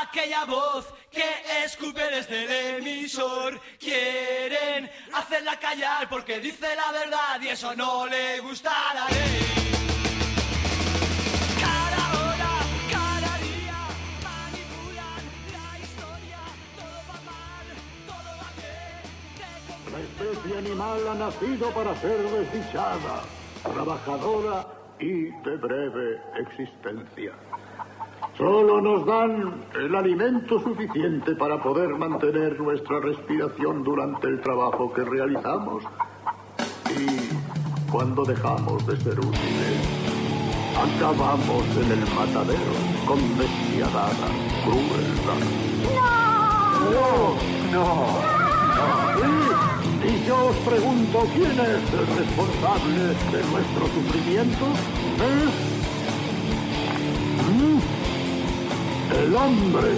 aquella voz que escupe desde el emisor. Quieren hacerla callar porque dice la verdad y eso no le gusta a la ley. Cada hora, cada día, manipulan la historia. Todo va mal, todo va bien. La especie animal ha nacido para ser desdichada, trabajadora y de breve existencia. Solo nos dan el alimento suficiente para poder mantener nuestra respiración durante el trabajo que realizamos. Y cuando dejamos de ser útiles, acabamos en el matadero con despiadada crueldad. ¡No! ¡No! ¡No! Y yo os pregunto, ¿quién es el responsable de nuestro sufrimiento? El hombre.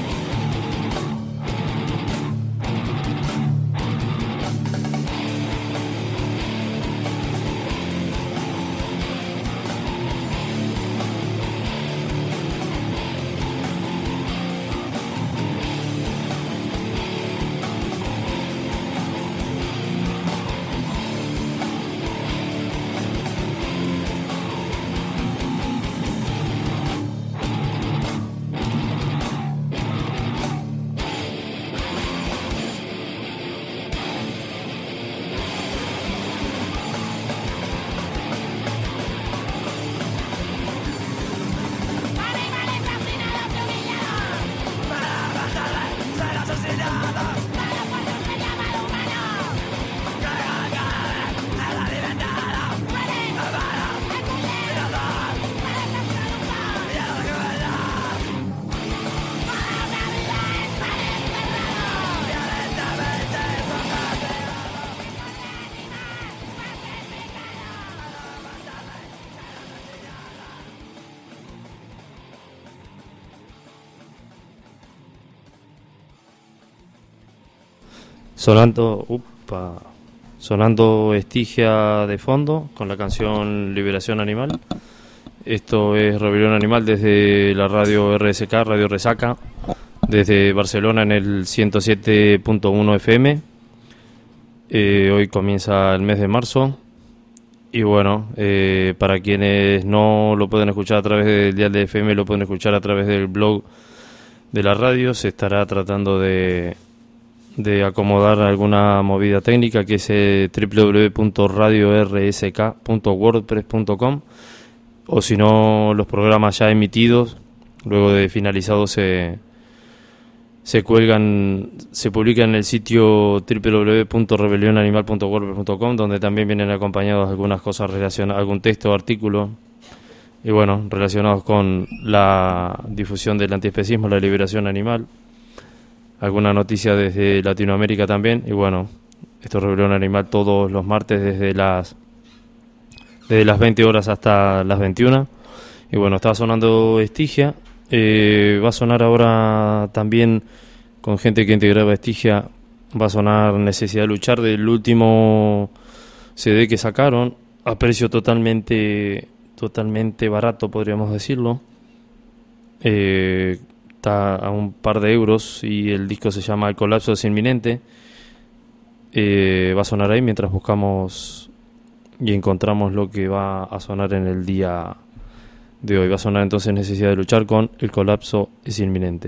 Sonando Estigia de fondo con la canción Liberación Animal. Esto es Rebelión Animal desde la radio RSK, Radio Resaca, desde Barcelona en el 107.1 FM. Hoy comienza el mes de marzo y bueno, para quienes no lo pueden escuchar a través del dial de FM, lo pueden escuchar a través del blog de la radio. Se estará tratando de acomodar alguna movida técnica, que es www.radiorsk.wordpress.com, o si no, los programas ya emitidos, luego de finalizados, se cuelgan, se publican en el sitio www.rebelionanimal.wordpress.com, donde también vienen acompañados algunas cosas relacionadas, algún texto, artículo, y bueno, relacionados con la difusión del antiespecismo, la liberación animal, alguna noticia desde Latinoamérica también. Y bueno, esto es Rebelión Animal todos los martes desde las 20 horas hasta las 21. Y bueno, estaba sonando Estigia. Va a sonar ahora también, con gente que integraba Estigia, va a sonar Necesidad de Luchar, del último CD que sacaron, a precio totalmente barato, podríamos decirlo. Está a un par de euros y el disco se llama El colapso es inminente. Va a sonar ahí mientras buscamos y encontramos lo que va a sonar en el día de hoy. Va a sonar entonces Necesidad de Luchar con El colapso es inminente.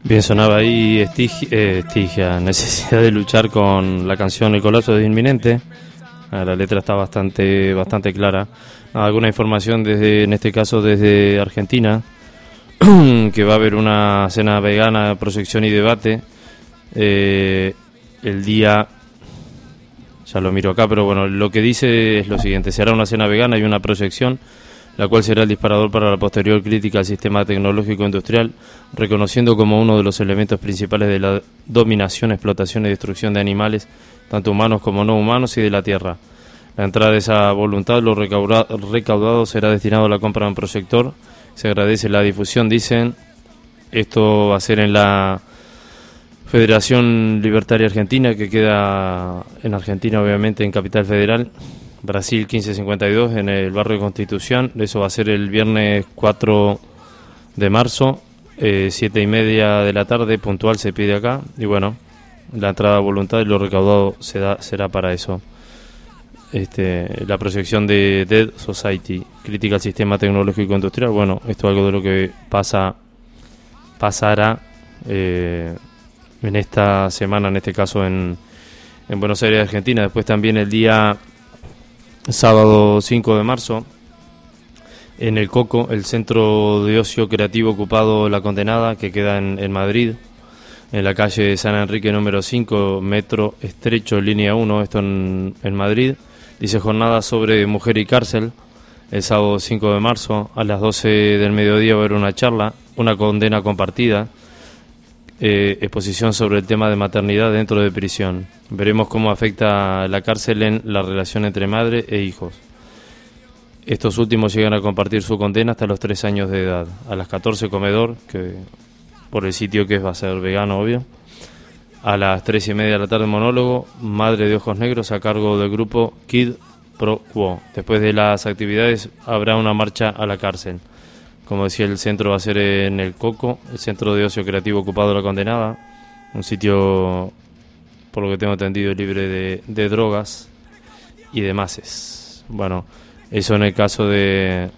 Bien, sonaba ahí Estigia, necesidad de luchar con la canción El colapso es inminente. La letra está bastante clara. Alguna información en este caso desde Argentina, que va a haber una cena vegana, proyección y debate el día, ya lo miro acá, pero bueno, lo que dice es lo siguiente: se hará una cena vegana y una proyección, la cual será el disparador para la posterior crítica al sistema tecnológico industrial, reconociendo como uno de los elementos principales de la dominación, explotación y destrucción de animales, tanto humanos como no humanos, y de la tierra. La entrada de esa voluntad, lo recaudado será destinado a la compra de un proyector. Se agradece la difusión, dicen. Esto va a ser en la Federación Libertaria Argentina, que queda en Argentina, obviamente, en Capital Federal, Brasil 1552, en el barrio Constitución. Eso va a ser el viernes 4 de marzo, 7:30 de la tarde, puntual se pide acá. Y bueno, la entrada a voluntad y lo recaudado será para eso. La proyección de Dead Society, crítica al sistema tecnológico industrial. Bueno, esto es algo de lo que pasará en esta semana, en este caso en Buenos Aires, Argentina. Después también el día sábado 5 de marzo, en el Coco, el centro de ocio creativo ocupado La Condenada, que queda en Madrid, en la calle San Enrique número 5, metro estrecho, línea 1, esto en Madrid. Dice jornada sobre mujer y cárcel. El sábado 5 de marzo a las 12 del mediodía va a haber una charla, una condena compartida, exposición sobre el tema de maternidad dentro de prisión. Veremos cómo afecta la cárcel en la relación entre madre e hijos. Estos últimos llegan a compartir su condena hasta los 3 años de edad. A las 14 comedor, que por el sitio que va a ser vegano, obvio. A las 3:30 de la tarde monólogo, Madre de Ojos Negros, a cargo del grupo Kid Pro Quo. Después de las actividades habrá una marcha a la cárcel. Como decía, el centro va a ser en el Coco, el centro de ocio creativo ocupado de La Condenada, un sitio, por lo que tengo entendido, libre de drogas y demás. Bueno, eso en el caso de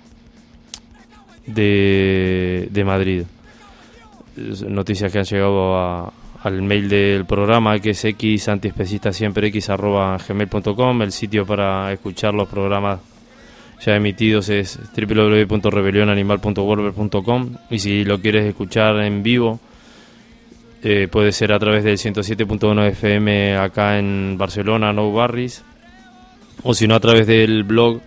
Madrid. Noticias que han llegado al mail del programa, que es xantiespecistasiemprex@gmail.com. El sitio para escuchar los programas ya emitidos es www.rebelionanimal.wordpress.com, y si lo quieres escuchar en vivo puede ser a través del 107.1 FM acá en Barcelona, Nou Barris, o si no a través del blog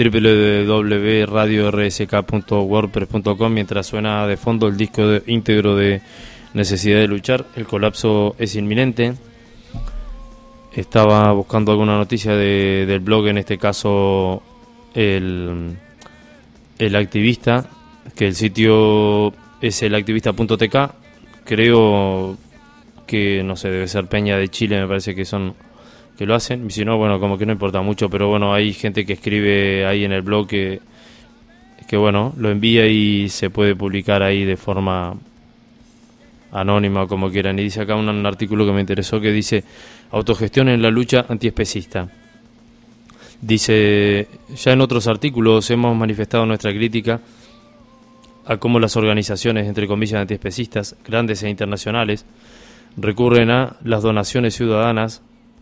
www.radiorsk.wordpress.com, mientras suena de fondo el disco íntegro de Necesidad de luchar. El colapso es inminente. Estaba buscando alguna noticia del blog, en este caso el activista, que el sitio es elactivista.tk. Creo que, no sé, debe ser Peña de Chile, me parece que lo hacen, y si no, bueno, como que no importa mucho, pero bueno, hay gente que escribe ahí en el blog que bueno, lo envía y se puede publicar ahí de forma anónima o como quieran. Y dice acá un artículo que me interesó, que dice: autogestión en la lucha antiespecista. Dice: ya en otros artículos hemos manifestado nuestra crítica a cómo las organizaciones, entre comillas, antiespecistas, grandes e internacionales, recurren a las donaciones ciudadanas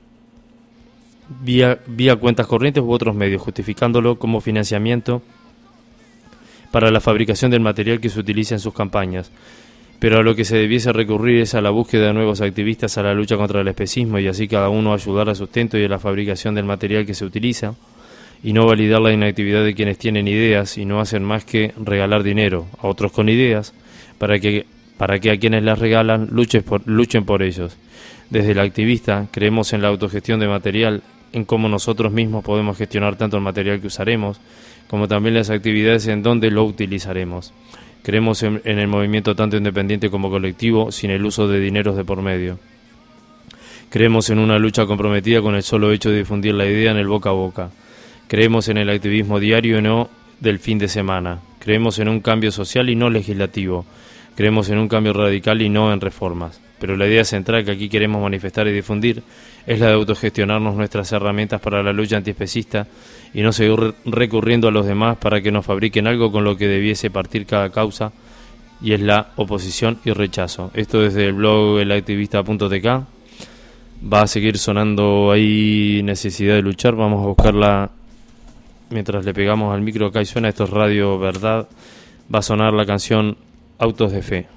vía cuentas corrientes u otros medios, justificándolo como financiamiento para la fabricación del material que se utiliza en sus campañas. Pero a lo que se debiese recurrir es a la búsqueda de nuevos activistas a la lucha contra el especismo, y así cada uno ayudar al sustento y a la fabricación del material que se utiliza, y no validar la inactividad de quienes tienen ideas y no hacen más que regalar dinero a otros con ideas para que a quienes las regalan luchen por ellos. Desde el activista creemos en la autogestión de material, en cómo nosotros mismos podemos gestionar tanto el material que usaremos como también las actividades en donde lo utilizaremos. Creemos en el movimiento tanto independiente como colectivo, sin el uso de dineros de por medio. Creemos en una lucha comprometida con el solo hecho de difundir la idea en el boca a boca. Creemos en el activismo diario y no del fin de semana. Creemos en un cambio social y no legislativo. Creemos en un cambio radical y no en reformas. Pero la idea central que aquí queremos manifestar y difundir es la de autogestionarnos nuestras herramientas para la lucha antiespecista y no seguir recurriendo a los demás para que nos fabriquen algo con lo que debiese partir cada causa y es la oposición y rechazo. Esto desde el blog elactivista.tk. Va a seguir sonando ahí Necesidad de Luchar. Vamos a buscarla mientras le pegamos al micro. Acá y suena, esto es Radio Verdad. Va a sonar la canción Autos de Fe.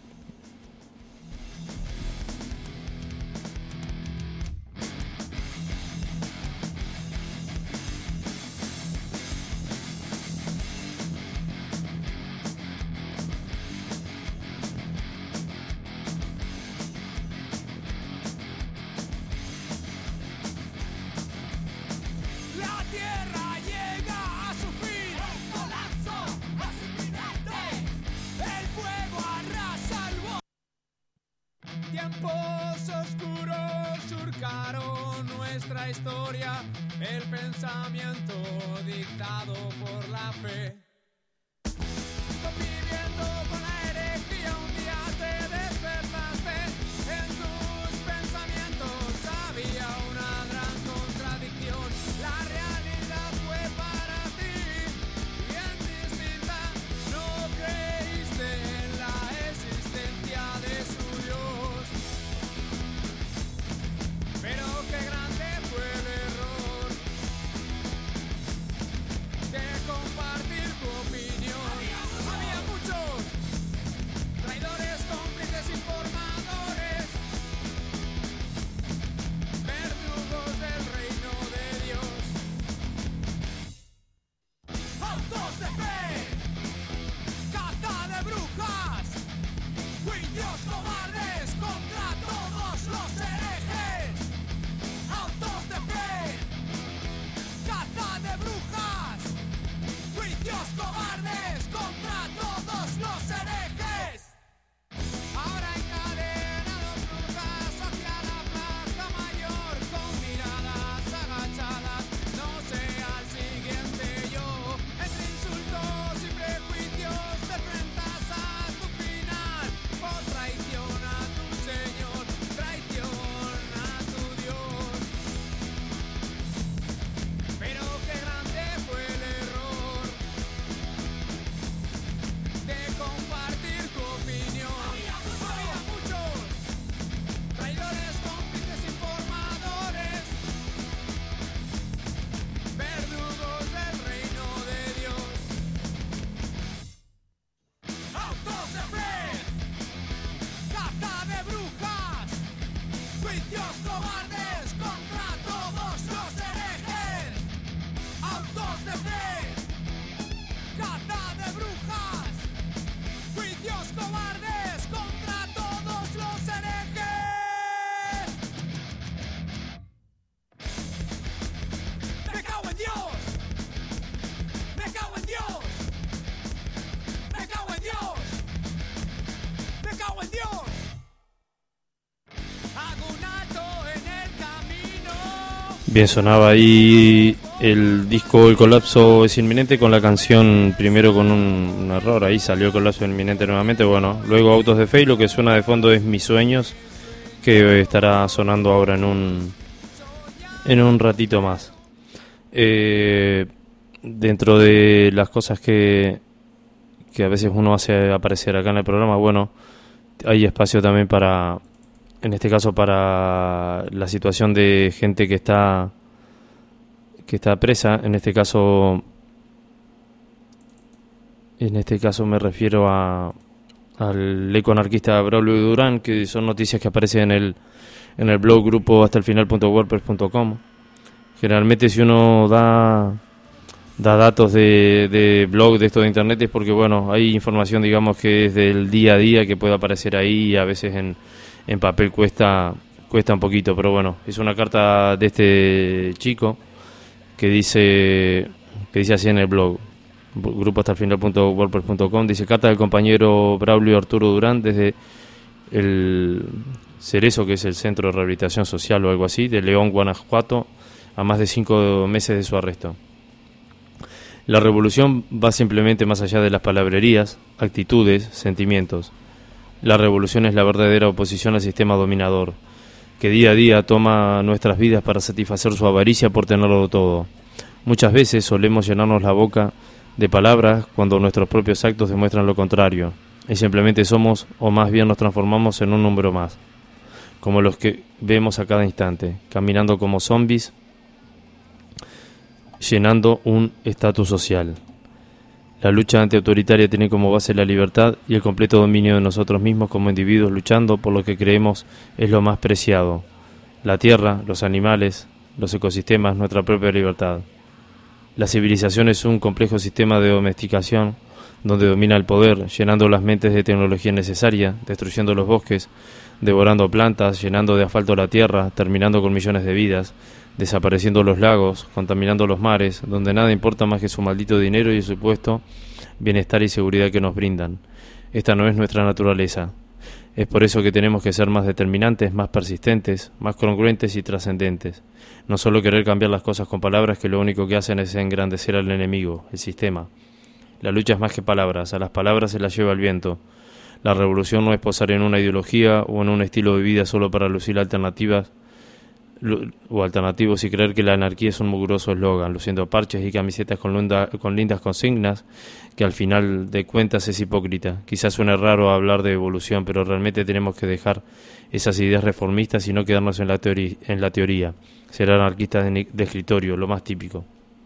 Tiempos oscuros surcaron nuestra historia, el pensamiento dictado por la fe. Conviviendo con la herejía, un día te despertaste, en tus pensamientos había una gran contradicción. La realidad fue para ti bien distinta, no creíste en la existencia de su Dios. Pero qué grande fue el error de compartir tu opinión. Había muchos traidores, cómplices, informadores, verdugos del reino de Dios. Autos de fe, caza de brujas, juicios cobardes contra todos los herejes. Autos de fe, caza de brujas, juicios cobardes contra todos los herejes. Ahora encadenados cruzas hacia la plaza mayor con miradas agachadas. No sea el siguiente yo. Entre insultos y prejuicios te enfrentas a tu final por traición a tu Señor, traición a tu Dios. Pero qué grande fue el error de compartir tu opinión. Había muchos traidores, cómplices, informadores, verdugos del reino de Dios. Autos de fe, caza de brujas, juicios cobardes contra todos los herejes. Autos de fe, caza de brujas, juicios cobardes contra todos los herejes. Me cago en Dios, me cago en Dios, me cago en Dios, me cago en Dios. Hago un alto en el camino. Bien, sonaba ahí el disco El Colapso es Inminente con la canción, primero con un error, ahí salió El Colapso Inminente nuevamente, bueno, luego Autos de Fe, y lo que suena de fondo es Mis Sueños, que estará sonando ahora en un ratito más. Dentro de las cosas que a veces uno hace aparecer acá en el programa, bueno, hay espacio también para, en este caso, para la situación de gente que está presa. En este caso me refiero al ecoanarquista Braulio Durán, que son noticias que aparecen en el blog grupo hastaelfinal.wordpress.com. Generalmente si uno da datos de blog de esto de internet es porque, bueno, hay información, digamos, que es del día a día, que puede aparecer ahí, y a veces en papel cuesta un poquito, pero bueno, es una carta de este chico que dice así en el blog, grupo hastaelfinal.wordpress.com, dice: carta del compañero Braulio Arturo Durán desde el Cerezo, que es el Centro de Rehabilitación Social o algo así, de León, Guanajuato, a más de 5 meses de su arresto. La revolución va simplemente más allá de las palabrerías, actitudes, sentimientos. La revolución es la verdadera oposición al sistema dominador, que día a día toma nuestras vidas para satisfacer su avaricia por tenerlo todo. Muchas veces solemos llenarnos la boca de palabras cuando nuestros propios actos demuestran lo contrario. y simplemente somos, o más bien nos transformamos en un número más, como los que vemos a cada instante, caminando como zombies, llenando un estatus social. La lucha antiautoritaria tiene como base la libertad y el completo dominio de nosotros mismos como individuos, luchando por lo que creemos es lo más preciado: la tierra, los animales, los ecosistemas, nuestra propia libertad. La civilización es un complejo sistema de domesticación donde domina el poder, llenando las mentes de tecnología innecesaria, destruyendo los bosques, devorando plantas, llenando de asfalto la tierra, terminando con millones de vidas, desapareciendo los lagos, contaminando los mares, donde nada importa más que su maldito dinero y el supuesto bienestar y seguridad que nos brindan. Esta no es nuestra naturaleza. Es por eso que tenemos que ser más determinantes, más persistentes, más congruentes y trascendentes. No solo querer cambiar las cosas con palabras que lo único que hacen es engrandecer al enemigo, el sistema. La lucha es más que palabras, a las palabras se las lleva el viento. La revolución no es posar en una ideología o en un estilo de vida solo para lucir alternativos y creer que la anarquía es un mugroso eslogan, luciendo parches y camisetas con lindas consignas, que al final de cuentas es hipócrita. Quizás suene raro hablar de evolución, pero realmente tenemos que dejar esas ideas reformistas y no quedarnos en la teoría. Ser anarquistas de escritorio, lo más típico.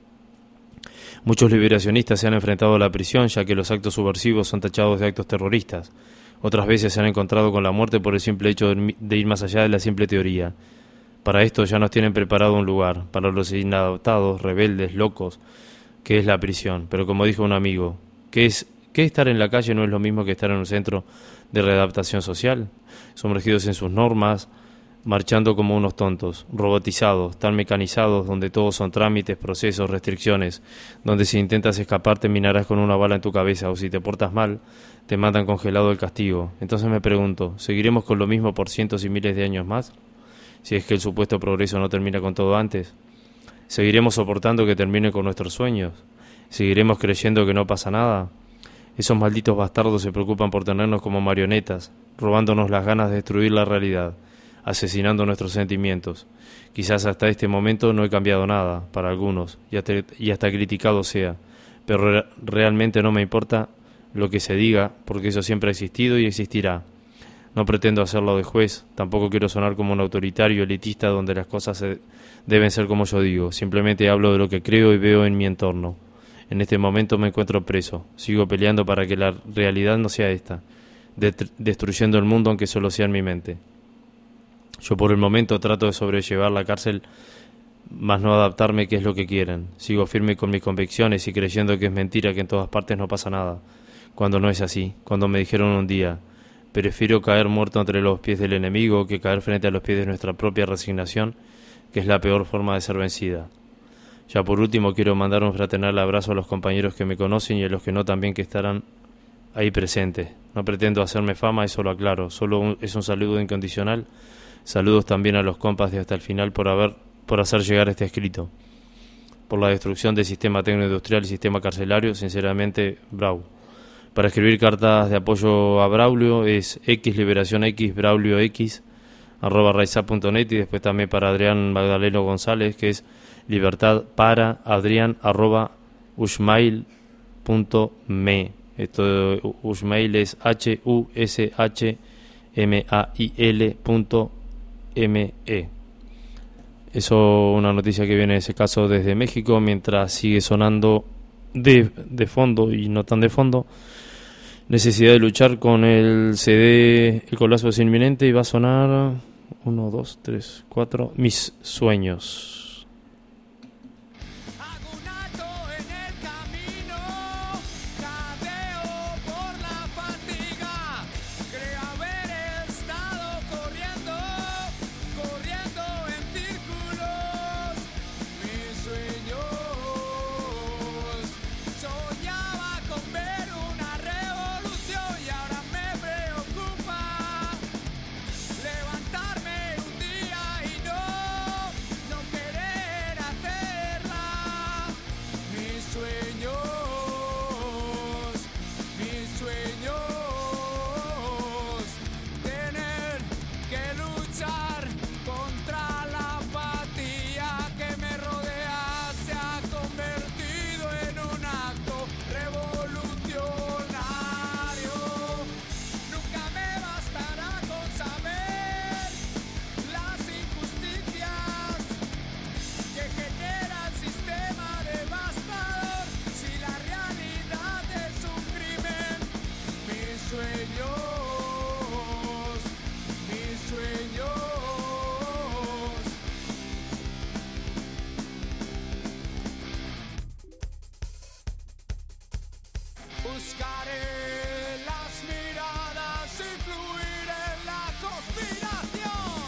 Muchos liberacionistas se han enfrentado a la prisión, ya que los actos subversivos son tachados de actos terroristas. Otras veces se han encontrado con la muerte por el simple hecho de ir más allá de la simple teoría. Para esto ya nos tienen preparado un lugar, para los inadaptados, rebeldes, locos, que es la prisión. Pero como dijo un amigo, ¿qué estar en la calle no es lo mismo que estar en un centro de readaptación social? Sumergidos en sus normas, marchando como unos tontos, robotizados, tan mecanizados, donde todos son trámites, procesos, restricciones, donde si intentas escapar terminarás con una bala en tu cabeza, o si te portas mal, te mandan congelado el castigo. Entonces me pregunto, ¿seguiremos con lo mismo por cientos y miles de años más? Si es que el supuesto progreso no termina con todo antes. ¿Seguiremos soportando que termine con nuestros sueños? ¿Seguiremos creyendo que no pasa nada? Esos malditos bastardos se preocupan por tenernos como marionetas, robándonos las ganas de destruir la realidad, asesinando nuestros sentimientos. Quizás hasta este momento no he cambiado nada, para algunos, y hasta criticado sea, pero realmente no me importa lo que se diga, porque eso siempre ha existido y existirá. No pretendo hacerlo de juez, tampoco quiero sonar como un autoritario elitista donde las cosas deben ser como yo digo, simplemente hablo de lo que creo y veo en mi entorno. En este momento me encuentro preso, sigo peleando para que la realidad no sea esta, destruyendo el mundo aunque solo sea en mi mente. Yo por el momento trato de sobrellevar la cárcel, más no adaptarme, que es lo que quieren. Sigo firme con mis convicciones y creyendo que es mentira que en todas partes no pasa nada, cuando no es así. Cuando me dijeron un día, prefiero caer muerto entre los pies del enemigo que caer frente a los pies de nuestra propia resignación, que es la peor forma de ser vencida. Ya por último quiero mandar un fraternal abrazo a los compañeros que me conocen y a los que no también, que estarán ahí presentes. No pretendo hacerme fama, eso lo aclaro, solo es un saludo incondicional. Saludos también a los compas de Hasta el Final por hacer llegar este escrito. Por la destrucción del sistema tecnoindustrial y sistema carcelario, sinceramente, bravo. Para escribir cartas de apoyo a Braulio es xliberacionx, brauliox, @raizap.net, y después también para Adrián Magdaleno González, que es libertad para Adrián @ushmail.me. Esto Ushmail es HUSHMAIL.me. Eso, una noticia que viene en ese caso desde México, mientras sigue sonando de fondo y no tan de fondo, Necesidad de luchar con el CD, el colapso es inminente, y va a sonar 1, 2, 3, 4, Mis sueños. Levantarme un día y no querer buscaré las miradas, influir en la conspiración.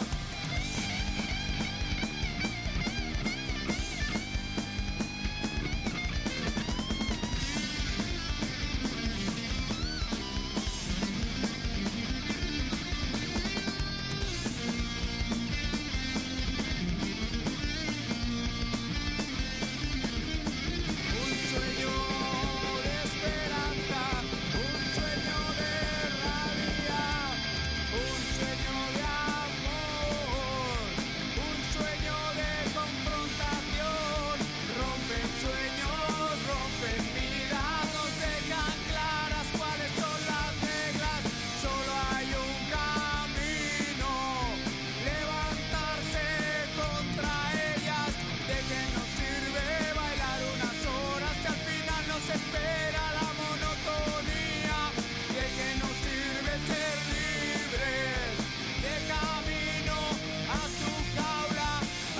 Un sueño de esperanza, un sueño de rabia, un sueño de amor, un sueño de confrontación. Rompen sueños, rompen vidas, nos dejan claras cuáles son las reglas. Solo hay un camino, levantarse contra ellas. ¿De qué nos sirve bailar unas horas si al final nos espera la monotonía? ¿De qué nos sirve ser libres de camino a su jaula?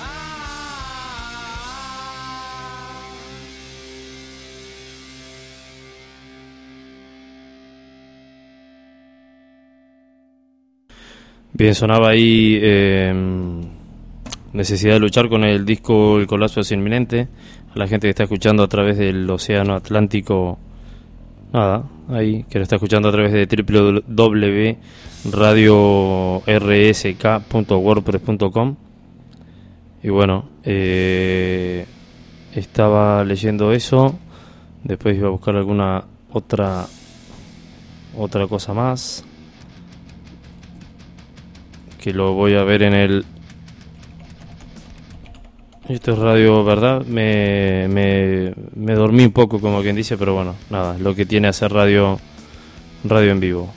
Bien, sonaba ahí Necesidad de luchar con el disco El colapso es inminente. A la gente que está escuchando a través del Océano Atlántico, nada, ahí, que lo está escuchando a través de www.radiorsk.wordpress.com. Y bueno, estaba leyendo eso. Después iba a buscar alguna otra cosa más, que lo voy a ver en el... Esto es Radio Verdad. Me dormí un poco, como quien dice, pero bueno, nada, lo que tiene hacer radio en vivo.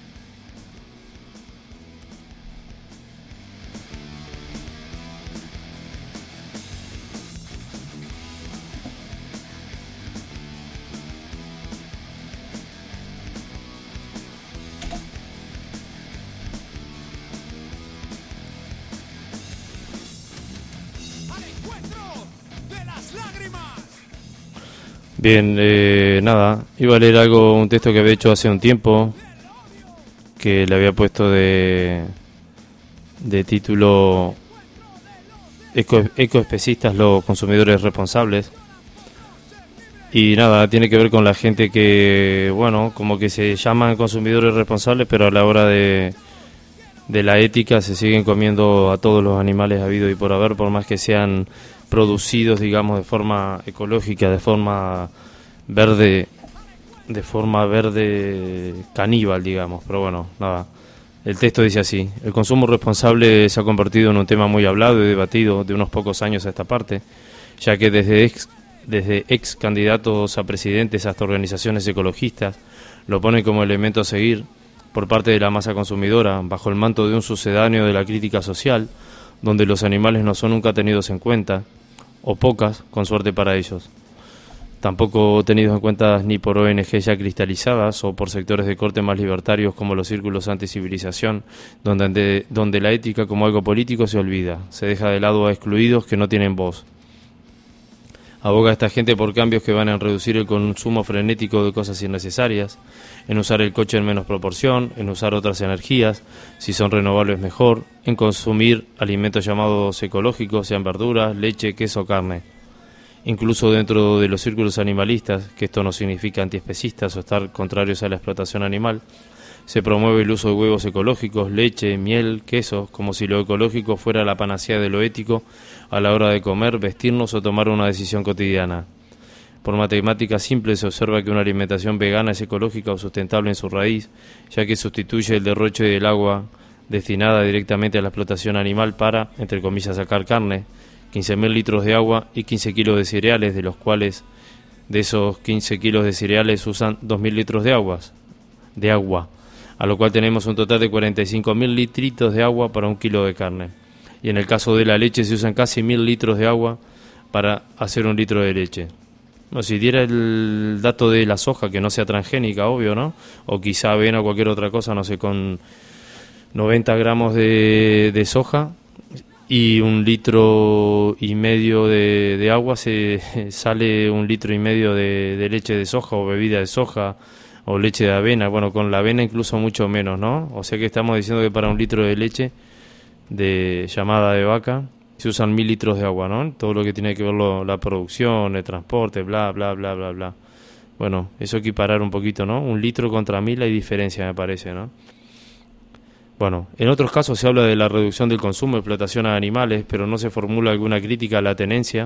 Al encuentro de las lágrimas. Bien, nada, iba a leer un texto que había hecho hace un tiempo, que le había puesto de título Ecoespecistas, los consumidores responsables. Y nada, tiene que ver con la gente que, bueno, como que se llaman consumidores responsables, pero a la hora de la ética se siguen comiendo a todos los animales habidos y por haber, por más que sean producidos, digamos, de forma ecológica, de forma verde caníbal, digamos. Pero bueno, nada, el texto dice así: el consumo responsable se ha convertido en un tema muy hablado y debatido de unos pocos años a esta parte, ya que desde ex candidatos a presidentes hasta organizaciones ecologistas lo ponen como elemento a seguir por parte de la masa consumidora, bajo el manto de un sucedáneo de la crítica social, donde los animales no son nunca tenidos en cuenta, o pocas, con suerte para ellos. Tampoco tenidos en cuenta ni por ONG ya cristalizadas o por sectores de corte más libertarios como los círculos anticivilización, donde la ética como algo político se olvida, se deja de lado a excluidos que no tienen voz. Aboga a esta gente por cambios que van a reducir el consumo frenético de cosas innecesarias, en usar el coche en menos proporción, en usar otras energías, si son renovables mejor, en consumir alimentos llamados ecológicos, sean verduras, leche, queso, carne. Incluso dentro de los círculos animalistas, que esto no significa antiespecistas o estar contrarios a la explotación animal, se promueve el uso de huevos ecológicos, leche, miel, quesos, como si lo ecológico fuera la panacea de lo ético a la hora de comer, vestirnos o tomar una decisión cotidiana. Por matemáticas simples se observa que una alimentación vegana es ecológica o sustentable en su raíz, ya que sustituye el derroche del agua destinada directamente a la explotación animal para, entre comillas, sacar carne, 15.000 litros de agua y 15 kilos de cereales, de los cuales de esos 15 kilos de cereales usan 2.000 litros de agua, a lo cual tenemos un total de 45.000 litritos de agua para un kilo de carne. Y en el caso de la leche se usan casi 1.000 litros de agua para hacer un litro de leche. No, si diera el dato de la soja, que no sea transgénica, obvio, ¿no? O quizá avena o cualquier otra cosa, no sé, con 90 gramos de soja y 1,5 litros de agua sale 1,5 litros de leche de soja o bebida de soja o leche de avena. Bueno, con la avena incluso mucho menos, ¿no? O sea que estamos diciendo que para 1 litro de leche llamada de vaca se usan 1.000 litros de agua, ¿no? Todo lo que tiene que ver la producción, el transporte, bla, bla, bla, bla, bla. Bueno, eso equiparar un poquito, ¿no? 1 litro contra 1.000 hay diferencia, me parece, ¿no? Bueno, en otros casos se habla de la reducción del consumo y explotación a animales, pero no se formula alguna crítica a la tenencia,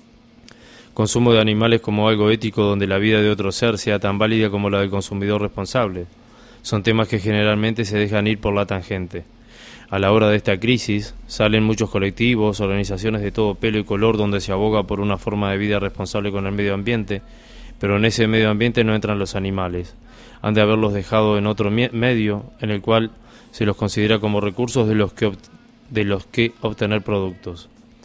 consumo de animales como algo ético donde la vida de otro ser sea tan válida como la del consumidor responsable. Son temas que generalmente se dejan ir por la tangente. A la hora de esta crisis salen muchos colectivos, organizaciones de todo pelo y color donde se aboga por una forma de vida responsable con el medio ambiente, pero en ese medio ambiente no entran los animales. Han de haberlos dejado en otro medio en el cual se los considera como recursos de los que obtener productos.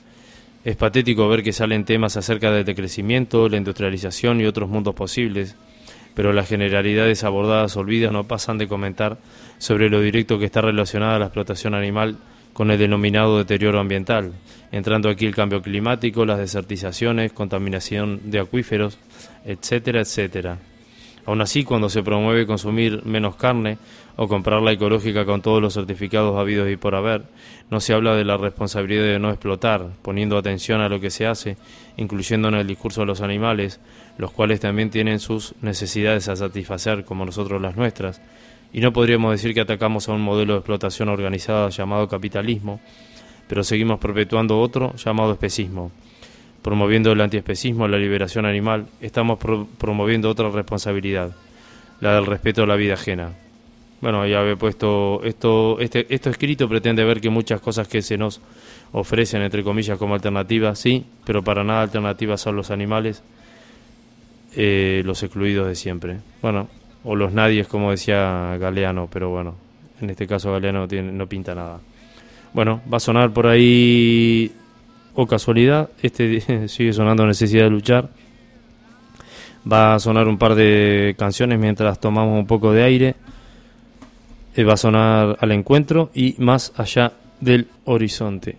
Es patético ver que salen temas acerca del decrecimiento, la industrialización y otros mundos posibles, pero las generalidades abordadas olvidan o pasan de comentar sobre lo directo que está relacionada la explotación animal con el denominado deterioro ambiental, entrando aquí el cambio climático, las desertizaciones, contaminación de acuíferos, etcétera, etcétera. Aún así, cuando se promueve consumir menos carne o comprarla ecológica con todos los certificados habidos y por haber, no se habla de la responsabilidad de no explotar, poniendo atención a lo que se hace, incluyendo en el discurso a los animales, los cuales también tienen sus necesidades a satisfacer, como nosotros las nuestras, y no podríamos decir que atacamos a un modelo de explotación organizada llamado capitalismo, pero seguimos perpetuando otro llamado especismo. Promoviendo el antiespecismo, la liberación animal, estamos promoviendo otra responsabilidad, la del respeto a la vida ajena. Bueno, ya había puesto esto escrito, pretende ver que muchas cosas que se nos ofrecen, entre comillas, como alternativas, sí, pero para nada alternativas son los animales, los excluidos de siempre. Bueno, o los nadies, como decía Galeano, pero bueno, en este caso Galeano no pinta nada. Bueno, va a sonar por ahí, o casualidad, sigue sonando Necesidad de Luchar. Va a sonar un par de canciones mientras tomamos un poco de aire. Va a sonar Al Encuentro y Más Allá del Horizonte.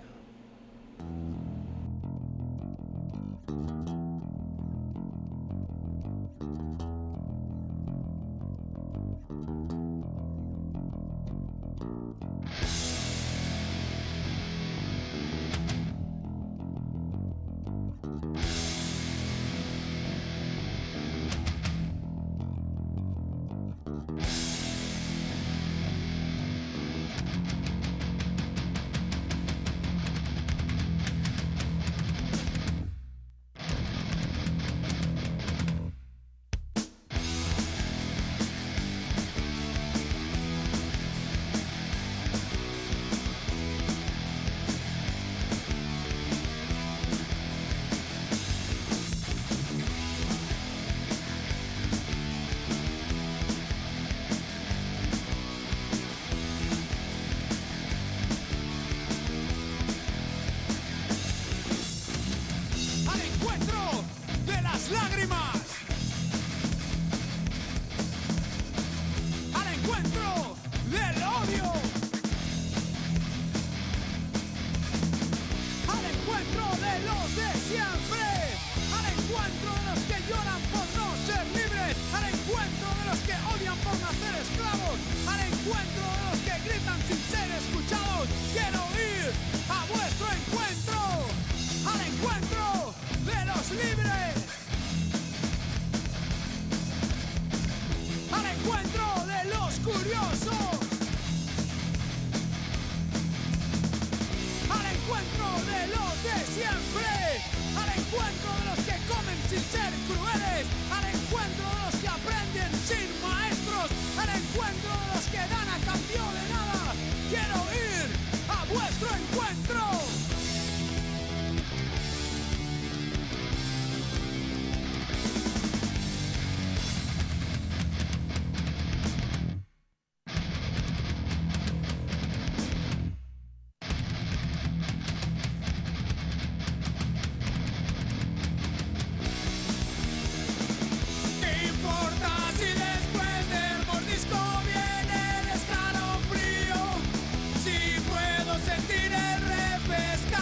Sentir el refrescar.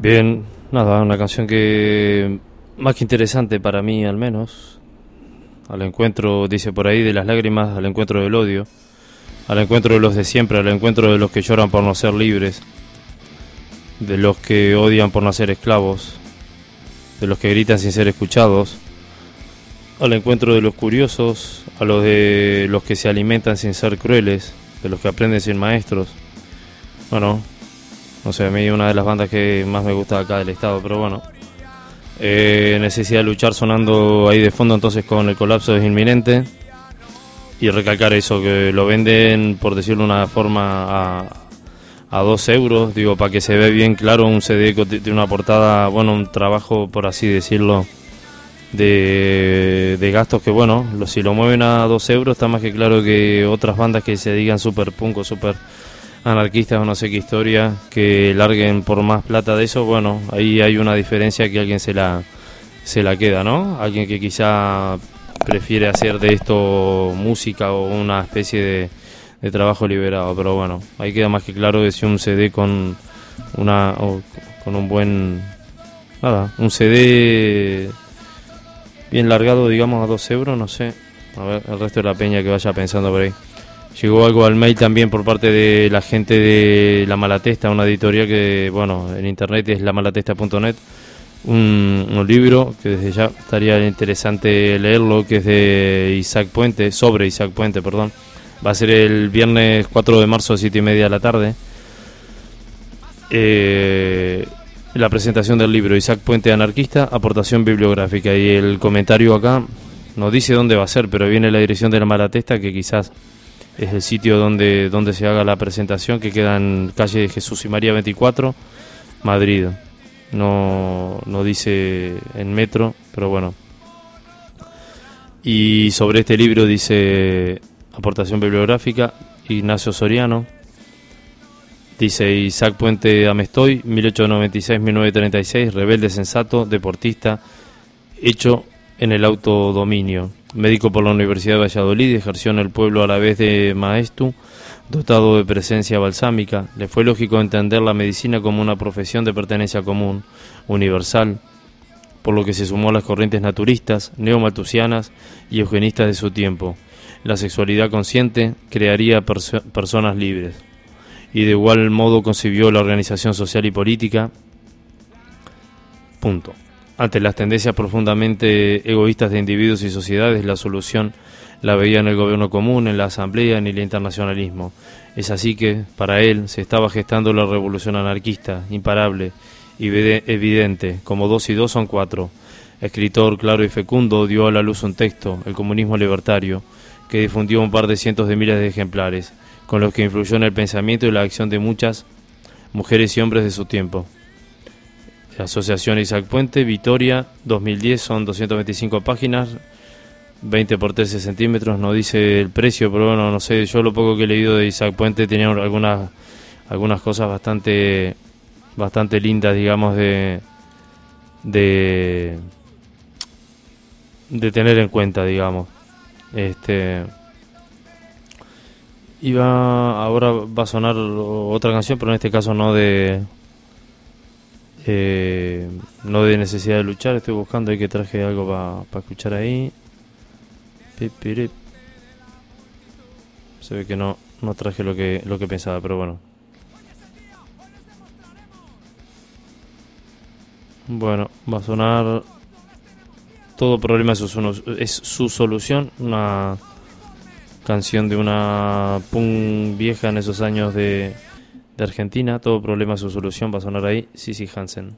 Bien, nada, una canción que más que interesante para mí al menos. Al encuentro, dice por ahí, de las lágrimas, al encuentro del odio, al encuentro de los de siempre, al encuentro de los que lloran por no ser libres, de los que odian por no ser esclavos, de los que gritan sin ser escuchados, al encuentro de los curiosos, a los de los que se alimentan sin ser crueles, de los que aprenden sin maestros. Bueno, no sé, a mí una de las bandas que más me gusta acá del estado, pero bueno. Necesidad de luchar sonando ahí de fondo, entonces con el colapso es inminente. Y recalcar eso, que lo venden, por decirlo de una forma, a 2 euros, digo, para que se vea bien claro un CD de una portada, bueno, un trabajo, por así decirlo, de gastos que, bueno, si lo mueven a 2 euros, está más que claro que otras bandas que se digan super punk o super anarquistas o no sé qué historia, que larguen por más plata de eso, bueno, ahí hay una diferencia que alguien se la queda, ¿no? Alguien que quizá prefiere hacer de esto música o una especie de trabajo liberado, pero bueno, ahí queda más que claro que si un CD con un buen, nada, un CD bien largado, digamos, a 2 euros, no sé, a ver, el resto de la peña que vaya pensando por ahí. Llegó algo al mail también por parte de la gente de La Malatesta, una editorial que, bueno, en internet es lamalatesta.net, un libro que desde ya estaría interesante leerlo, que es de Isaac Puente, sobre Isaac Puente, perdón. Va a ser el viernes 4 de marzo a 7:30 de la tarde. La presentación del libro Isaac Puente Anarquista, aportación bibliográfica. Y el comentario acá no dice dónde va a ser, pero viene la dirección de La Malatesta, que quizás es el sitio donde se haga la presentación, que queda en calle Jesús y María 24, Madrid. No dice en metro, pero bueno. Y sobre este libro dice aportación bibliográfica, Ignacio Soriano. Dice Isaac Puente Amestoy, 1896-1936, rebelde sensato, deportista, hecho en el autodominio. Médico por la Universidad de Valladolid, ejerció en el pueblo a la vez de maestro, dotado de presencia balsámica. Le fue lógico entender la medicina como una profesión de pertenencia común, universal, por lo que se sumó a las corrientes naturistas, neomalthusianas y eugenistas de su tiempo. La sexualidad consciente crearía personas libres. Y de igual modo concibió la organización social y política. Punto. Ante las tendencias profundamente egoístas de individuos y sociedades, la solución la veía en el gobierno común, en la asamblea, en el internacionalismo. Es así que, para él, se estaba gestando la revolución anarquista, imparable y evidente, como 2 y 2 son 4. Escritor claro y fecundo, dio a la luz un texto, El comunismo libertario, que difundió un par de cientos de miles de ejemplares, con los que influyó en el pensamiento y la acción de muchas mujeres y hombres de su tiempo. Asociación Isaac Puente, Vitoria, 2010, son 225 páginas, 20 por 13 centímetros, no dice el precio, pero bueno, no sé, yo lo poco que he leído de Isaac Puente tenía algunas cosas bastante lindas, digamos, de tener en cuenta, digamos. Ahora va a sonar otra canción, pero en este caso no de necesidad de luchar. Estoy buscando ahí que traje algo para escuchar ahí. Se ve que no traje lo que pensaba, pero bueno. Bueno, va a sonar Todo problema es su solución, una canción de una punk vieja en esos años de Argentina. Todo problema es su solución, va a sonar ahí, Sissi Hansen.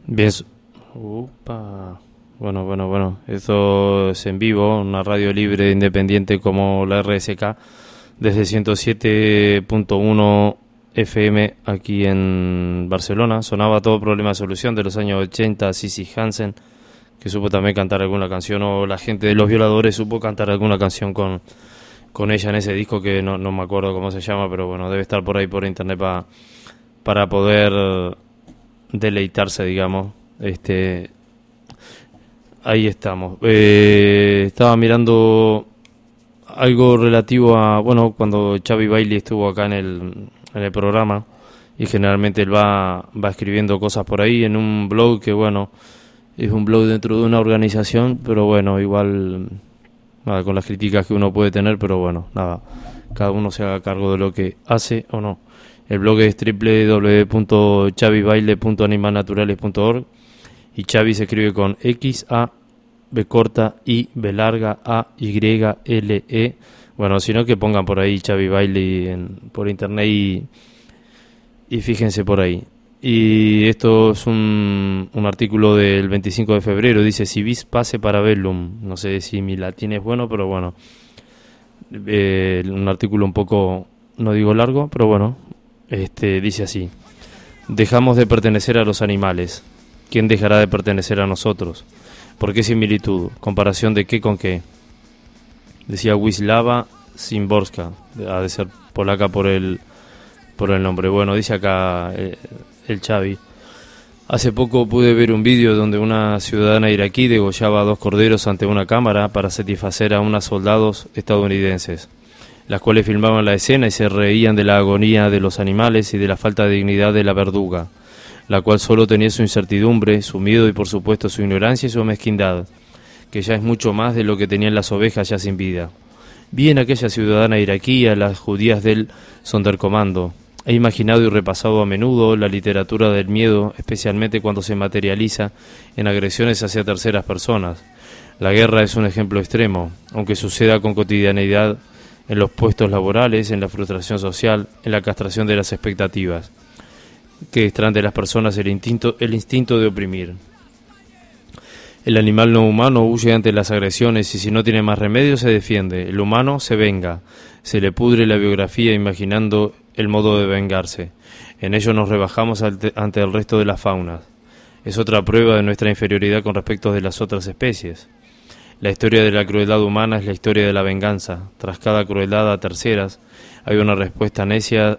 Bien. Upa. Bueno. Esto es en vivo, una radio libre independiente como la RSK, desde 107.1 FM aquí en Barcelona. Sonaba Todo Problema de Solución de los años 80, Sissy Hansen, que supo también cantar alguna canción, o la gente de Los Violadores supo cantar alguna canción con ella en ese disco que no me acuerdo cómo se llama, pero bueno, debe estar por ahí por internet para poder deleitarse, digamos. Ahí estamos. Estaba mirando algo relativo a, bueno, cuando Xavi Bailey estuvo acá en el programa, y generalmente él va escribiendo cosas por ahí en un blog que, bueno, es un blog dentro de una organización, pero bueno, igual, nada, con las críticas que uno puede tener, pero bueno, nada, cada uno se haga cargo de lo que hace o no. El blog es www.xavibaile.animalnaturales.org y Xavi se escribe con X, A, B corta, I, B larga, A, Y, L, E. Bueno, si no, que pongan por ahí Xavi Bailey por internet y fíjense por ahí. Y esto es un artículo del 25 de febrero, dice: si vis pace para bellum. No sé si mi latín es bueno, pero bueno. Un artículo un poco, no digo largo, pero bueno. Dice así: dejamos de pertenecer a los animales. ¿Quién dejará de pertenecer a nosotros? ¿Por qué similitud? ¿Comparación de qué con qué? Decía Wisława Szymborska, ha de ser polaca por el nombre. Bueno, dice acá el Xavi: hace poco pude ver un vídeo donde una ciudadana iraquí degollaba a 2 corderos ante una cámara para satisfacer a unos soldados estadounidenses, las cuales filmaban la escena y se reían de la agonía de los animales y de la falta de dignidad de la verduga, la cual solo tenía su incertidumbre, su miedo y por supuesto su ignorancia y su mezquindad, que ya es mucho más de lo que tenían las ovejas ya sin vida. Vi en aquella ciudadana iraquí a las judías del Sonderkommando. He imaginado y repasado a menudo la literatura del miedo, especialmente cuando se materializa en agresiones hacia terceras personas. La guerra es un ejemplo extremo, aunque suceda con cotidianeidad en los puestos laborales, en la frustración social, en la castración de las expectativas, que extraen de las personas el instinto de oprimir. El animal no humano huye ante las agresiones y si no tiene más remedio se defiende. El humano se venga, se le pudre la biografía imaginando el modo de vengarse. En ello nos rebajamos ante el resto de las faunas. Es otra prueba de nuestra inferioridad con respecto de las otras especies. La historia de la crueldad humana es la historia de la venganza. Tras cada crueldad a terceras hay una respuesta necia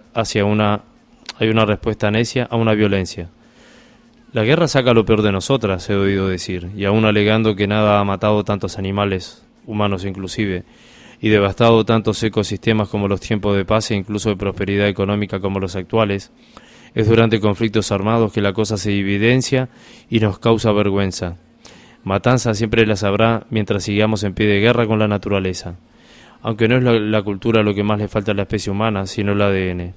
a una violencia. La guerra saca lo peor de nosotras, he oído decir, y aún alegando que nada ha matado tantos animales, humanos inclusive, y devastado tantos ecosistemas como los tiempos de paz e incluso de prosperidad económica como los actuales, es durante conflictos armados que la cosa se evidencia y nos causa vergüenza. Matanza siempre las habrá mientras sigamos en pie de guerra con la naturaleza, aunque no es la cultura lo que más le falta a la especie humana, sino el ADN.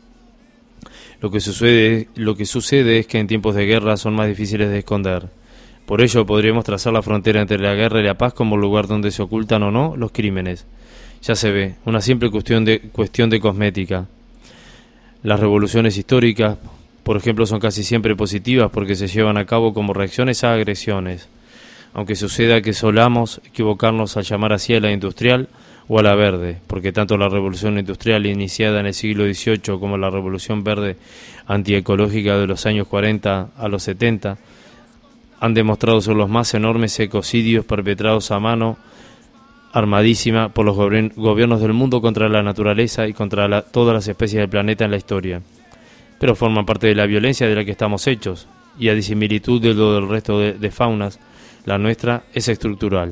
Lo que sucede es que en tiempos de guerra son más difíciles de esconder. Por ello podríamos trazar la frontera entre la guerra y la paz como lugar donde se ocultan o no los crímenes. Ya se ve, una simple cuestión de cosmética. Las revoluciones históricas, por ejemplo, son casi siempre positivas porque se llevan a cabo como reacciones a agresiones. Aunque suceda que solamos equivocarnos al llamar así a la industrial o a la verde, porque tanto la revolución industrial iniciada en el siglo XVIII como la revolución verde antiecológica de los años 40 a los 70 han demostrado ser los más enormes ecocidios perpetrados a mano armadísima por los gobiernos del mundo contra la naturaleza y contra todas las especies del planeta en la historia. Pero forman parte de la violencia de la que estamos hechos, y a disimilitud de lo del resto de faunas, la nuestra es estructural.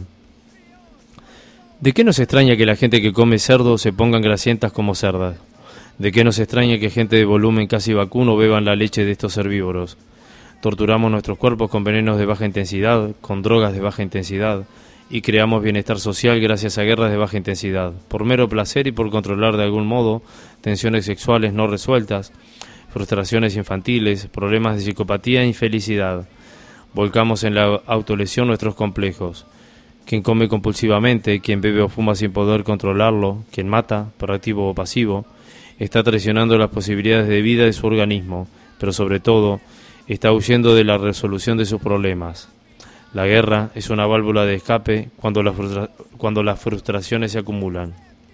¿De qué nos extraña que la gente que come cerdo se pongan grasientas como cerdas? ¿De qué nos extraña que gente de volumen casi vacuno beban la leche de estos herbívoros? Torturamos nuestros cuerpos con venenos de baja intensidad, con drogas de baja intensidad, y creamos bienestar social gracias a guerras de baja intensidad, por mero placer y por controlar de algún modo tensiones sexuales no resueltas, frustraciones infantiles, problemas de psicopatía e infelicidad. Volcamos en la autolesión nuestros complejos. Quien come compulsivamente, quien bebe o fuma sin poder controlarlo, quien mata, proactivo o pasivo, está traicionando las posibilidades de vida de su organismo, pero sobre todo está huyendo de la resolución de sus problemas. La guerra es una válvula de escape cuando las frustraciones se acumulan.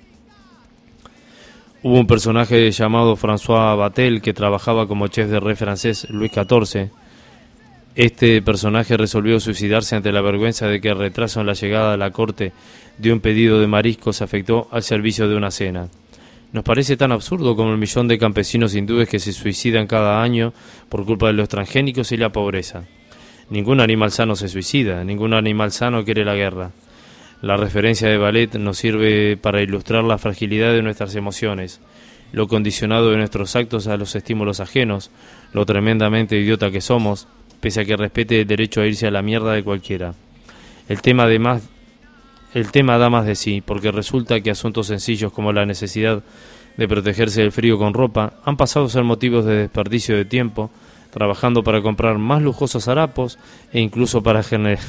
Hubo un personaje llamado François Vatel que trabajaba como chef de rey francés Luis XIV. Este personaje resolvió suicidarse ante la vergüenza de que el retraso en la llegada a la corte de un pedido de mariscos afectó al servicio de una cena. Nos parece tan absurdo como el millón de campesinos hindúes que se suicidan cada año por culpa de los transgénicos y la pobreza. Ningún animal sano se suicida, ningún animal sano quiere la guerra. La referencia de Ballet nos sirve para ilustrar la fragilidad de nuestras emociones, lo condicionado de nuestros actos a los estímulos ajenos, lo tremendamente idiota que somos, pese a que respete el derecho a irse a la mierda de cualquiera. El tema da más de sí, porque resulta que asuntos sencillos como la necesidad de protegerse del frío con ropa han pasado a ser motivos de desperdicio de tiempo, trabajando para comprar más lujosos harapos e incluso para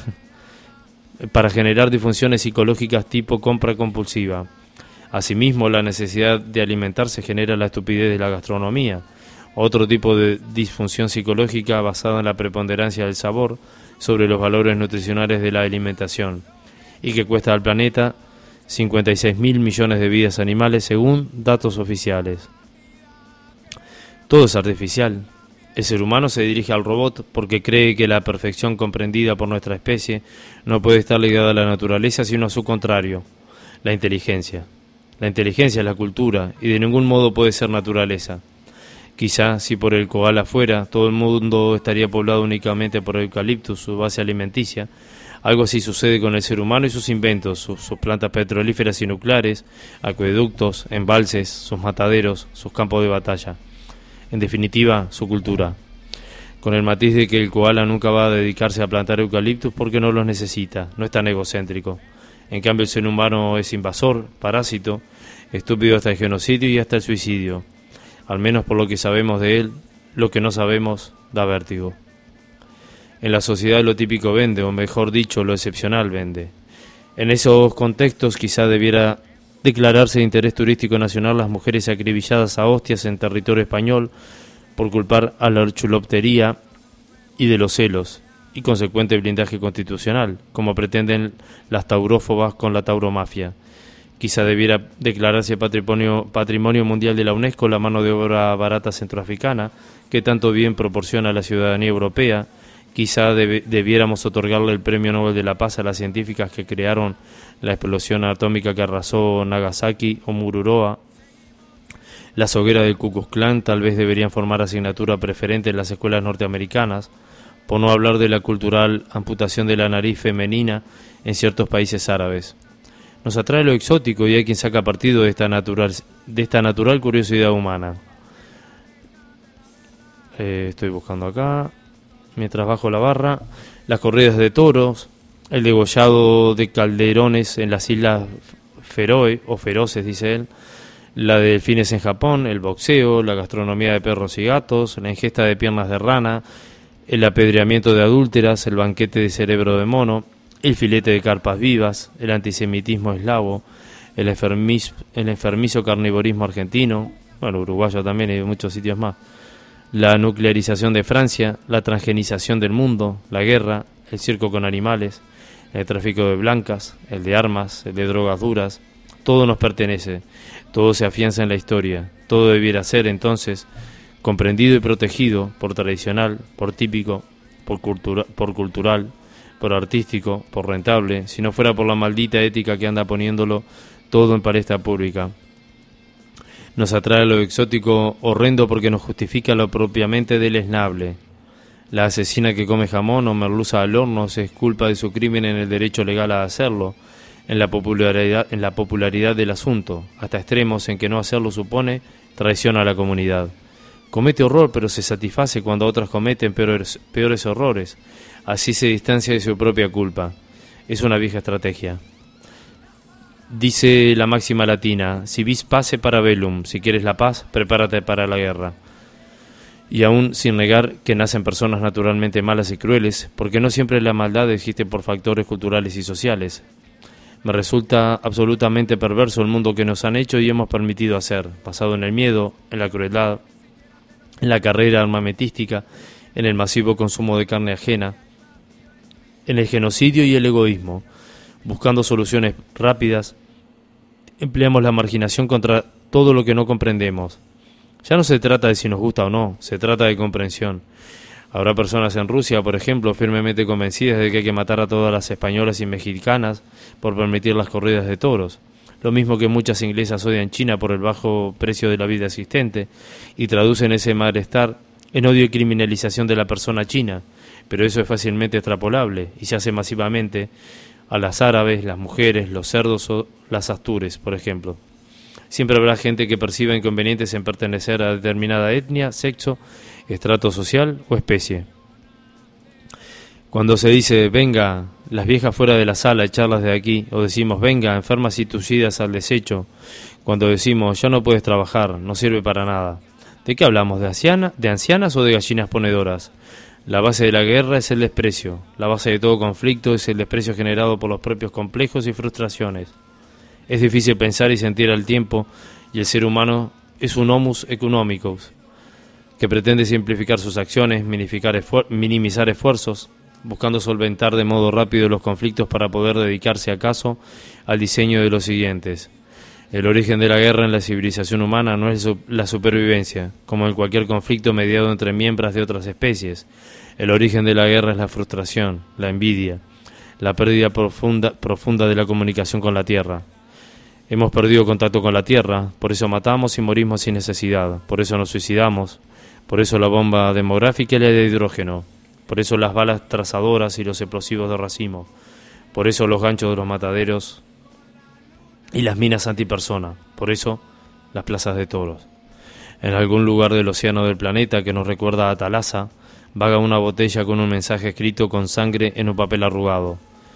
generar disfunciones psicológicas tipo compra compulsiva. Asimismo, la necesidad de alimentarse genera la estupidez de la gastronomía, otro tipo de disfunción psicológica basada en la preponderancia del sabor sobre los valores nutricionales de la alimentación, y que cuesta al planeta 56.000 millones de vidas animales según datos oficiales. Todo es artificial. El ser humano se dirige al robot porque cree que la perfección comprendida por nuestra especie no puede estar ligada a la naturaleza, sino a su contrario, la inteligencia. La inteligencia es la cultura y de ningún modo puede ser naturaleza. Quizá si por el koala fuera, todo el mundo estaría poblado únicamente por eucaliptus, su base alimenticia. Algo así sucede con el ser humano y sus inventos, sus plantas petrolíferas y nucleares, acueductos, embalses, sus mataderos, sus campos de batalla. En definitiva, su cultura. Con el matiz de que el koala nunca va a dedicarse a plantar eucaliptus porque no los necesita, no es tan egocéntrico. En cambio, el ser humano es invasor, parásito, estúpido hasta el genocidio y hasta el suicidio. Al menos por lo que sabemos de él, lo que no sabemos da vértigo. En la sociedad lo típico vende, o mejor dicho, lo excepcional vende. En esos contextos quizá debiera declararse de interés turístico nacional las mujeres acribilladas a hostias en territorio español por culpar a la chuloptería y de los celos, y consecuente blindaje constitucional, como pretenden las taurófobas con la tauromafia. Quizá debiera declararse patrimonio mundial de la UNESCO la mano de obra barata centroafricana, que tanto bien proporciona a la ciudadanía europea. Quizá debiéramos otorgarle el Premio Nobel de la Paz a las científicas que crearon la explosión atómica que arrasó Nagasaki o Mururoa. Las hogueras del Ku Klux Klan tal vez deberían formar asignatura preferente en las escuelas norteamericanas, por no hablar de la cultural amputación de la nariz femenina en ciertos países árabes. Nos atrae lo exótico y hay quien saca partido de esta natural curiosidad humana. Estoy buscando acá. Mientras bajo la barra, las corridas de toros, el degollado de calderones en las islas Feroe, o feroces, dice él, la de delfines en Japón, el boxeo, la gastronomía de perros y gatos, la ingesta de piernas de rana, el apedreamiento de adúlteras, el banquete de cerebro de mono, el filete de carpas vivas, el antisemitismo eslavo, el enfermizo carnivorismo argentino, bueno, uruguayo también y de muchos sitios más, la nuclearización de Francia, la transgenización del mundo, la guerra, el circo con animales, el tráfico de blancas, el de armas, el de drogas duras. Todo nos pertenece, todo se afianza en la historia, todo debiera ser entonces comprendido y protegido por tradicional, por típico, por cultural, por artístico, por rentable, si no fuera por la maldita ética que anda poniéndolo todo en palestra pública. Nos atrae lo exótico horrendo porque nos justifica lo propiamente deleznable. La asesina que come jamón o merluza al horno se es culpa de su crimen en el derecho legal a hacerlo, en la popularidad del asunto, hasta extremos en que no hacerlo supone traición a la comunidad. Comete horror, pero se satisface cuando otras cometen peores horrores. Así se distancia de su propia culpa. Es una vieja estrategia. Dice la máxima latina, si vis pace para bellum, si quieres la paz, prepárate para la guerra. Y aún sin negar que nacen personas naturalmente malas y crueles, porque no siempre la maldad existe por factores culturales y sociales. Me resulta absolutamente perverso el mundo que nos han hecho y hemos permitido hacer, basado en el miedo, en la crueldad, en la carrera armamentística, en el masivo consumo de carne ajena, en el genocidio y el egoísmo. Buscando soluciones rápidas, empleamos la marginación contra todo lo que no comprendemos. Ya no se trata de si nos gusta o no, se trata de comprensión. Habrá personas en Rusia, por ejemplo, firmemente convencidas de que hay que matar a todas las españolas y mexicanas por permitir las corridas de toros. Lo mismo que muchas inglesas odian China por el bajo precio de la vida existente y traducen ese malestar en odio y criminalización de la persona china. Pero eso es fácilmente extrapolable y se hace masivamente a las árabes, las mujeres, los cerdos o las astures, por ejemplo. Siempre habrá gente que perciba inconvenientes en pertenecer a determinada etnia, sexo, estrato social o especie. Cuando se dice, venga, las viejas fuera de la sala, echarlas de aquí, o decimos, venga, enfermas y tullidas al desecho, cuando decimos, ya no puedes trabajar, no sirve para nada. ¿De qué hablamos? ¿De ancianas o de gallinas ponedoras? La base de la guerra es el desprecio. La base de todo conflicto es el desprecio generado por los propios complejos y frustraciones. Es difícil pensar y sentir al tiempo, y el ser humano es un homus economicus, que pretende simplificar sus acciones, minimizar esfuerzos, buscando solventar de modo rápido los conflictos para poder dedicarse acaso al diseño de los siguientes. El origen de la guerra en la civilización humana no es la supervivencia, como en cualquier conflicto mediado entre miembros de otras especies. El origen de la guerra es la frustración, la envidia, la pérdida profunda de la comunicación con la tierra. Hemos perdido contacto con la tierra, por eso matamos y morimos sin necesidad, por eso nos suicidamos, por eso la bomba demográfica y la de hidrógeno, por eso las balas trazadoras y los explosivos de racimo, por eso los ganchos de los mataderos y las minas antipersona, por eso las plazas de toros. En algún lugar del océano del planeta que nos recuerda a Thalassa, vaga una botella con un mensaje escrito con sangre en un papel arrugado.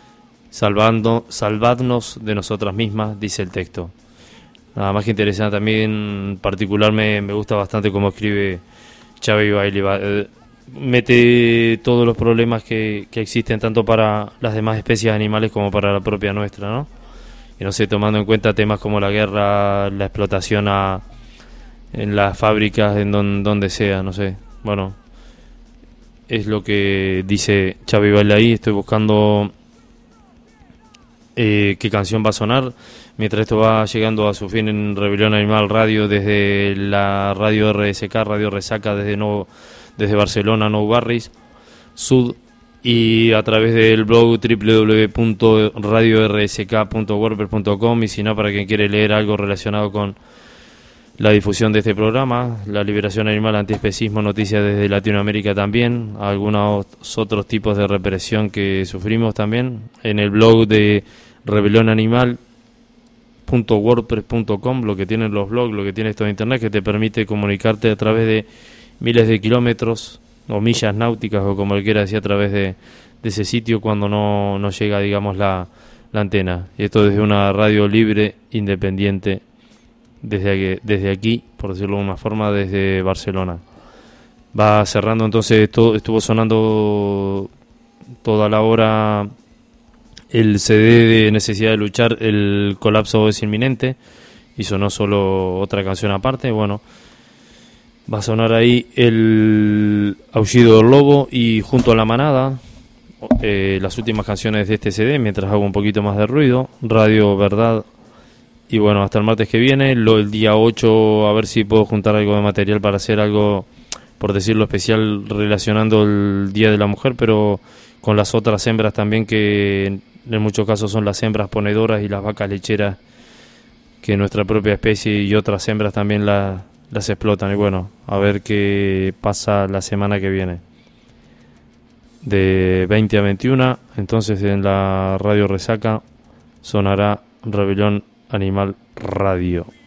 Salvadnos de nosotras mismas, dice el texto. Nada más que interesante, también en particular me gusta bastante cómo escribe Xavi Bailey. Mete todos los problemas que existen tanto para las demás especies animales como para la propia nuestra, ¿no? Y no sé, tomando en cuenta temas como la guerra, la explotación en las fábricas, en donde sea, no sé. Bueno, es lo que dice Xavi Bailey ahí. Estoy buscando qué canción va a sonar mientras esto va llegando a su fin en Rebelión Animal Radio, desde la radio RSK, Radio Resaca, desde Barcelona, Nou Barris Sud, y a través del blog www.radiorsk.wordpress.com, y si no, para quien quiere leer algo relacionado con la difusión de este programa, la liberación animal, antiespecismo, noticias desde Latinoamérica también, algunos otros tipos de represión que sufrimos también, en el blog de rebelionanimal.wordpress.com, lo que tienen los blogs, lo que tiene esto de internet, que te permite comunicarte a través de miles de kilómetros o millas náuticas, o como le quiera decir, a través de ese sitio cuando no llega, digamos, la antena. Y esto desde una radio libre, independiente, desde aquí, por decirlo de una forma, desde Barcelona. Va cerrando entonces, estuvo sonando toda la hora el CD de Necesidad de Luchar, El colapso es inminente, y sonó solo otra canción aparte. Bueno, va a sonar ahí El aullido del lobo y Junto a la manada, las últimas canciones de este CD, mientras hago un poquito más de ruido. Radio Verdad. Y bueno, hasta el martes que viene, el día 8, a ver si puedo juntar algo de material para hacer algo, por decirlo, especial relacionando el Día de la Mujer, pero con las otras hembras también, que en muchos casos son las hembras ponedoras y las vacas lecheras, que nuestra propia especie y otras hembras también las explotan. Y bueno, a ver qué pasa la semana que viene. De 20 a 21, entonces en la Radio Resaca sonará Rebelión Animal Radio.